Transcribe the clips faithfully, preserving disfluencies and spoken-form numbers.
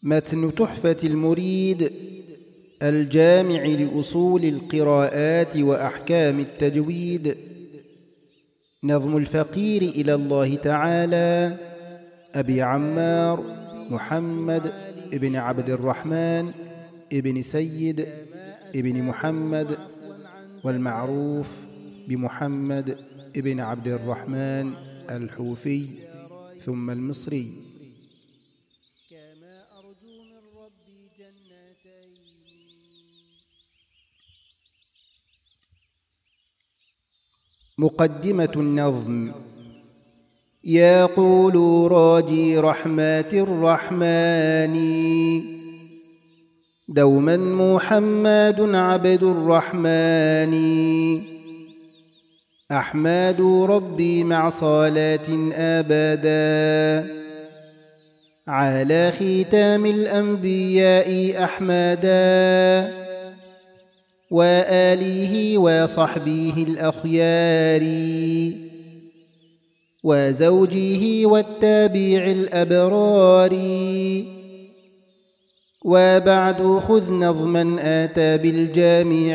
متن تحفة المريد الجامع لأصول القراءات وأحكام التجويد. نظم الفقير إلى الله تعالى أبي عمار محمد ابن عبد الرحمن ابن سيد ابن محمد، والمعروف بمحمد ابن عبد الرحمن الحوفي ثم المصري. كما أرجو من ربي جنتين. مقدمة النظم. يقول راجي رحمة الرحمن دوما محمد عبد الرحمن، أحمد ربي مع صلاة أبدا على ختام الأنبياء أحمدا، وآله وصحبه الأخيار وزوجه والتابع الأبرار. وبعد خذ نظما آتى بالجامع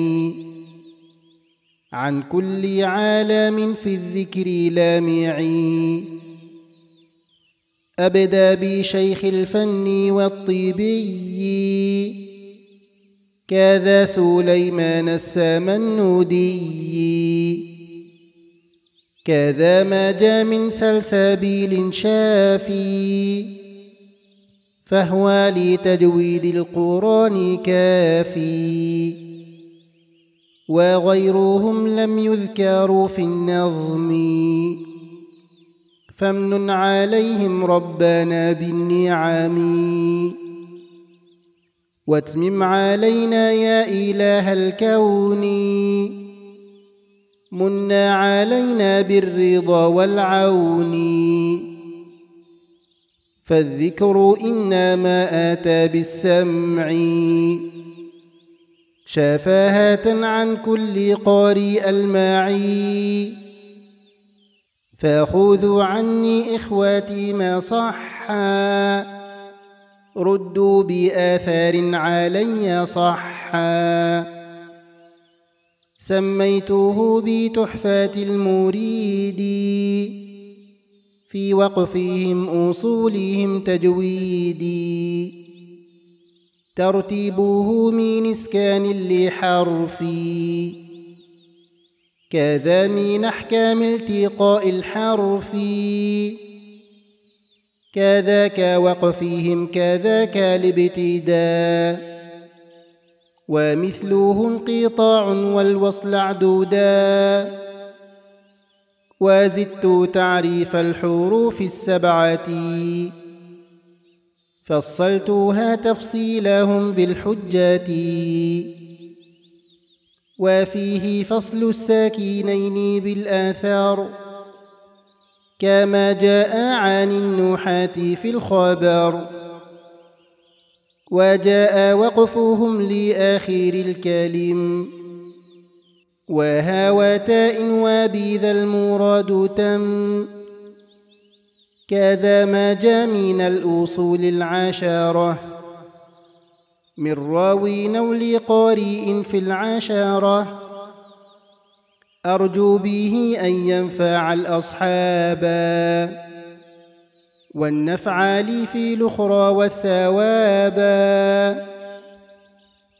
عن كل عالم في الذكر لامع. أبدأ بشيخ الفن والطيبي كذا سليمان السمنودي، كذا ما جاء من سلسبيل شافي فهو لتجويد القرآن كافي. وغيرهم لم يذكروا في النظم فامنن عليهم ربنا بالنعم. واتمم علينا يا إله الكون منا علينا بالرضا والعون. فالذكر إنما آتى بالسمع شفاهة عن كل قارئ الماعي. فخذوا عني إخواتي ما صحا ردوا بآثار علي صحا. سميته بتحفة المريد في وقفهم أصولهم تجويدي. ترتيبه من إسكان لحرفي كذا من أحكام التقاء الحرف. كذاك وقفهم كذاك الابتداء ومثله انقطاع والوصل عدودا. وزدت تعريف الحروف السبعة فصلتها تفصيلهم بالحجة. وفيه فصل الساكنين بالآثار كما جاء عن النحاة في الخبر. وجاء وقفهم لآخر الكلم وهاوتاء وبذا المراد تم. كذا ما جاء من الأصول العشرة من راوي أو لقارئ في العشرة. أرجو به أن ينفع الأصحاب والنفع لي في الأخرى والثواب.